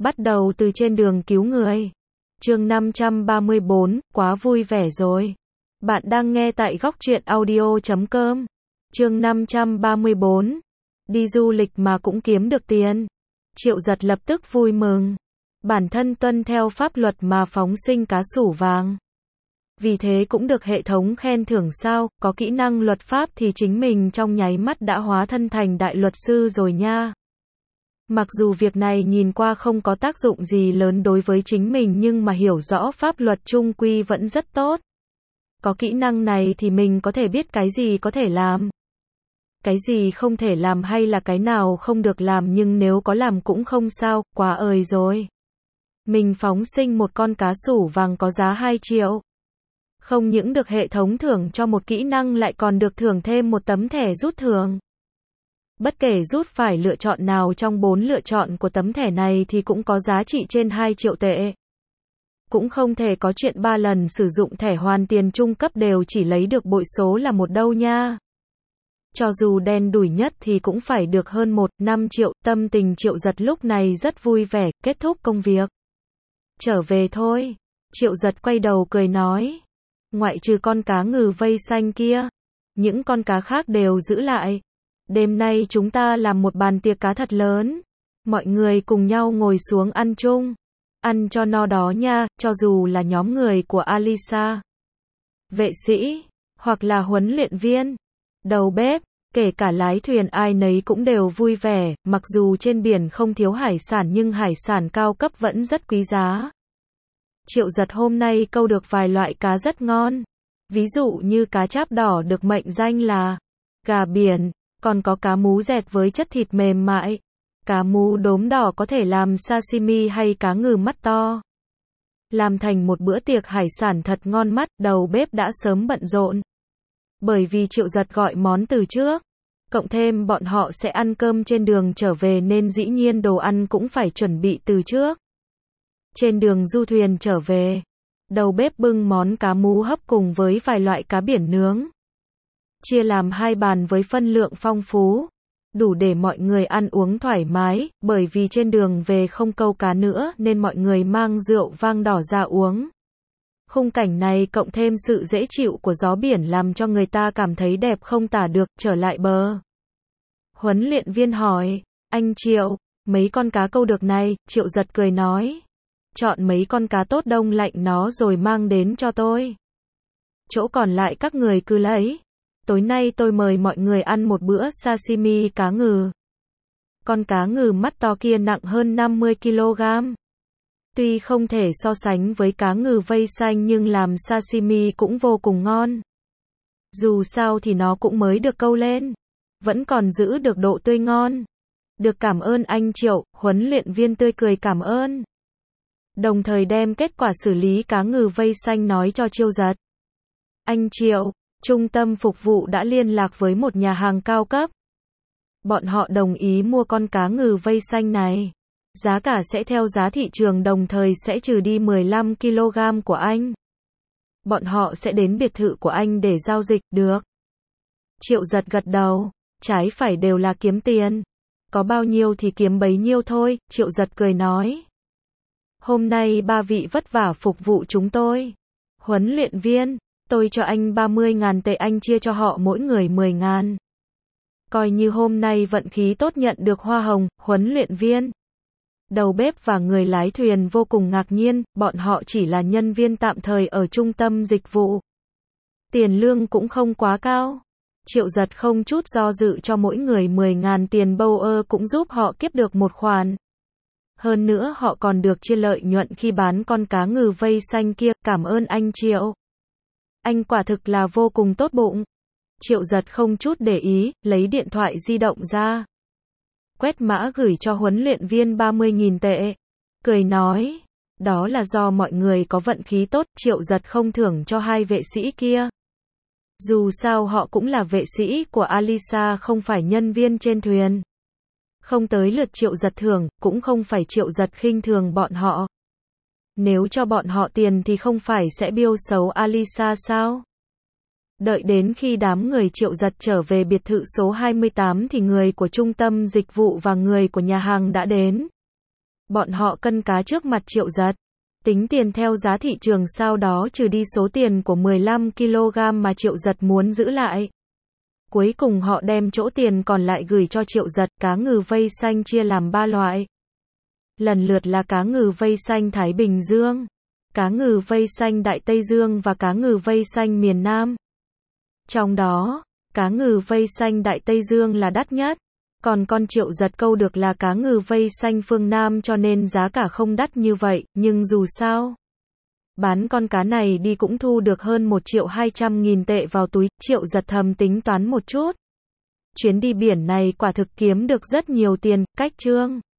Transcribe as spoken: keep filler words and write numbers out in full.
Bắt đầu từ trên đường cứu người. Chương năm trăm ba mươi bốn, quá vui vẻ rồi. Bạn đang nghe tại góc truyện audio chấm com. Chương năm trăm ba mươi bốn. Đi du lịch mà cũng kiếm được tiền. Triệu Giật lập tức vui mừng. Bản thân tuân theo pháp luật mà phóng sinh cá sủ vàng. Vì thế cũng được hệ thống khen thưởng sao, có kỹ năng luật pháp thì chính mình trong nháy mắt đã hóa thân thành đại luật sư rồi nha. Mặc dù việc này nhìn qua không có tác dụng gì lớn đối với chính mình nhưng mà hiểu rõ pháp luật chung quy vẫn rất tốt. Có kỹ năng này thì mình có thể biết cái gì có thể làm, cái gì không thể làm hay là cái nào không được làm, nhưng nếu có làm cũng không sao, quá ời rồi. Mình phóng sinh một con cá sủ vàng có giá hai triệu. Không những được hệ thống thưởng cho một kỹ năng lại còn được thưởng thêm một tấm thẻ rút thưởng. Bất kể rút phải lựa chọn nào trong bốn lựa chọn của tấm thẻ này thì cũng có giá trị trên hai triệu tệ. Cũng không thể có chuyện ba lần sử dụng thẻ hoàn tiền trung cấp đều chỉ lấy được bội số là một đâu nha. Cho dù đen đủi nhất thì cũng phải được hơn một, năm triệu, tâm tình Triệu Giật lúc này rất vui vẻ, kết thúc công việc. Trở về thôi. Triệu Giật quay đầu cười nói. Ngoại trừ con cá ngừ vây xanh kia, những con cá khác đều giữ lại. Đêm nay chúng ta làm một bàn tiệc cá thật lớn. Mọi người cùng nhau ngồi xuống ăn chung. Ăn cho no đó nha, cho dù là nhóm người của Alisa, vệ sĩ, hoặc là huấn luyện viên, đầu bếp, kể cả lái thuyền ai nấy cũng đều vui vẻ, mặc dù trên biển không thiếu hải sản nhưng hải sản cao cấp vẫn rất quý giá. Triệu Giật hôm nay câu được vài loại cá rất ngon. Ví dụ như cá cháp đỏ được mệnh danh là gà biển, còn có cá mú dẹt với chất thịt mềm mại. Cá mú đốm đỏ có thể làm sashimi hay cá ngừ mắt to. Làm thành một bữa tiệc hải sản thật ngon mắt, đầu bếp đã sớm bận rộn. Bởi vì Triệu Giật gọi món từ trước, cộng thêm bọn họ sẽ ăn cơm trên đường trở về nên dĩ nhiên đồ ăn cũng phải chuẩn bị từ trước. Trên đường du thuyền trở về, đầu bếp bưng món cá mú hấp cùng với vài loại cá biển nướng. Chia làm hai bàn với phân lượng phong phú, đủ để mọi người ăn uống thoải mái, bởi vì trên đường về không câu cá nữa nên mọi người mang rượu vang đỏ ra uống. Khung cảnh này cộng thêm sự dễ chịu của gió biển làm cho người ta cảm thấy đẹp không tả được. Trở lại bờ, huấn luyện viên hỏi, anh Triệu, mấy con cá câu được này? Triệu Giật cười nói, chọn mấy con cá tốt đông lạnh nó rồi mang đến cho tôi. Chỗ còn lại các người cứ lấy. Tối nay tôi mời mọi người ăn một bữa sashimi cá ngừ. Con cá ngừ mắt to kia nặng hơn năm mươi ki lô gam. Tuy không thể so sánh với cá ngừ vây xanh nhưng làm sashimi cũng vô cùng ngon. Dù sao thì nó cũng mới được câu lên, vẫn còn giữ được độ tươi ngon. Được, cảm ơn anh Triệu, huấn luyện viên tươi cười cảm ơn. Đồng thời đem kết quả xử lý cá ngừ vây xanh nói cho Triệu Giật. Anh Triệu, trung tâm phục vụ đã liên lạc với một nhà hàng cao cấp. Bọn họ đồng ý mua con cá ngừ vây xanh này. Giá cả sẽ theo giá thị trường, đồng thời sẽ trừ đi mười lăm ki lô gam của anh. Bọn họ sẽ đến biệt thự của anh để giao dịch, được? Triệu Giật gật đầu, trái phải đều là kiếm tiền. Có bao nhiêu thì kiếm bấy nhiêu thôi, Triệu Giật cười nói. Hôm nay ba vị vất vả phục vụ chúng tôi. Huấn luyện viên, tôi cho anh ba mươi ngàn tệ, anh chia cho họ mỗi người mười ngàn. Coi như hôm nay vận khí tốt nhận được hoa hồng. Huấn luyện viên, đầu bếp và người lái thuyền vô cùng ngạc nhiên, bọn họ chỉ là nhân viên tạm thời ở trung tâm dịch vụ. Tiền lương cũng không quá cao. Triệu Giật không chút do dự cho mỗi người mười ngàn tiền bâu ơ cũng giúp họ kiếm được một khoản. Hơn nữa họ còn được chia lợi nhuận khi bán con cá ngừ vây xanh kia. Cảm ơn anh Triệu. Anh quả thực là vô cùng tốt bụng. Triệu Giật không chút để ý, lấy điện thoại di động ra. Quét mã gửi cho huấn luyện viên ba mươi nghìn tệ. Cười nói, đó là do mọi người có vận khí tốt, Triệu Giật không thưởng cho hai vệ sĩ kia. Dù sao họ cũng là vệ sĩ của Alisa, không phải nhân viên trên thuyền. Không tới lượt Triệu Giật thưởng, cũng không phải Triệu Giật khinh thường bọn họ. Nếu cho bọn họ tiền thì không phải sẽ biêu xấu Alisa sao? Đợi đến khi đám người Triệu Giật trở về biệt thự số hai mươi tám thì người của trung tâm dịch vụ và người của nhà hàng đã đến. Bọn họ cân cá trước mặt Triệu Giật. Tính tiền theo giá thị trường sau đó trừ đi số tiền của mười lăm ki lô gam mà Triệu Giật muốn giữ lại. Cuối cùng họ đem chỗ tiền còn lại gửi cho Triệu Giật. Cá ngừ vây xanh chia làm ba loại. Lần lượt là cá ngừ vây xanh Thái Bình Dương, cá ngừ vây xanh Đại Tây Dương và cá ngừ vây xanh miền Nam. Trong đó, cá ngừ vây xanh Đại Tây Dương là đắt nhất. Còn con Triệu Giật câu được là cá ngừ vây xanh phương Nam cho nên giá cả không đắt như vậy, nhưng dù sao, bán con cá này đi cũng thu được hơn một triệu hai trăm nghìn tệ vào túi. Triệu Giật thầm tính toán một chút. Chuyến đi biển này quả thực kiếm được rất nhiều tiền. Cách chương